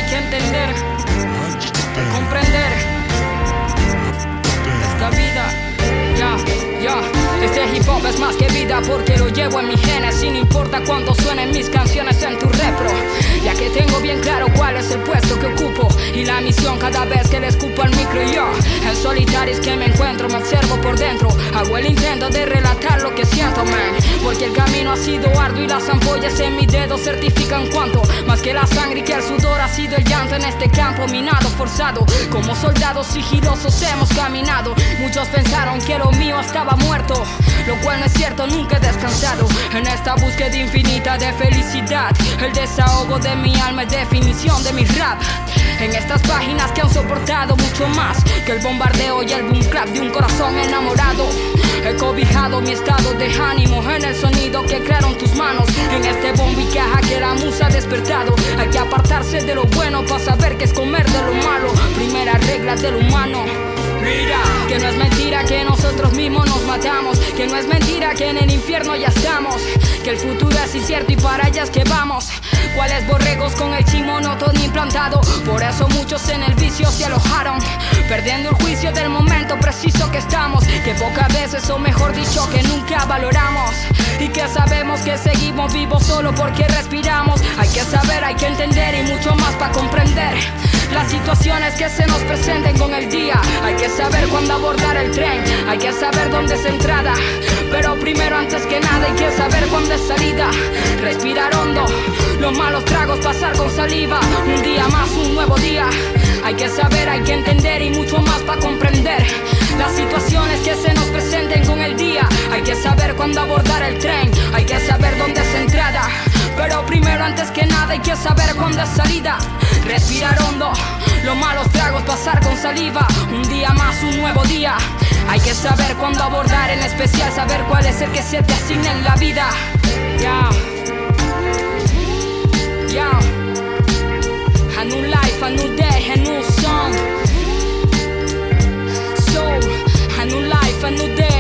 hay que entender, comprender esta vida. Este hip hop es más que vida porque lo llevo en mis genes. Y no importa cuánto suenen mis canciones en tu repro, ya que tengo bien claro cuál es el puesto que ocupo y la misión cada vez que le escupo al micro. Yo, en solitario es que me encuentro, me observo por dentro, hago el intento de relatar lo que siento, man. Porque el camino ha sido arduo y las ampollas en mis dedos certifican cuánto más que la sangre y que el sudor ha sido el llanto en este campo minado, forzado. Como soldados sigilosos hemos caminado. Muchos pensaron que lo mío estaba muerto, lo cual no es cierto, nunca he descansado en esta búsqueda infinita de felicidad. El desahogo de mi alma es definición de mi rap. En estas páginas que han soportado mucho más que el bombardeo y el boom clap de un corazón enamorado. He cobijado mi estado de ánimo en el sonido que crearon tus manos. En este bombo y caja que la musa ha despertado. Hay que apartarse de lo bueno para saber que es comer de lo malo. Primera regla del humano. Mira, que no es mentira que nosotros mismos nos matamos, que no es mentira que en el infierno ya estamos, que el futuro es incierto y para allá es que vamos. ¿Cuáles borregos con el chimonotón implantado? Por eso muchos en el vicio se alojaron, perdiendo el juicio del momento preciso que estamos, que pocas veces o mejor dicho que nunca valoramos. Y que sabemos que seguimos vivos solo porque respiramos. Hay que saber, hay que entender y mucho más para comprender las situaciones que se nos presenten con el día. Hay que saber cuándo abordar el tren, hay que saber dónde es entrada, pero primero antes que nada hay que saber cuándo es salida. Respirar hondo, los malos tragos pasar con saliva. Un día más, un nuevo día. Hay que saber, hay que entender y mucho más para comprender las situaciones que se nos presenten con el día. Hay que saber cuándo abordar el tren, hay que saber dónde es entrada, pero primero antes que nada hay que saber cuándo es salida. Respirar hondo, los malos tragos pasar con saliva. Un día más, un nuevo día. Hay que saber cuándo abordar, en especial saber cuál es el que se te asigna en la vida. A new life, a new day, a new song. So, a new life, a new day.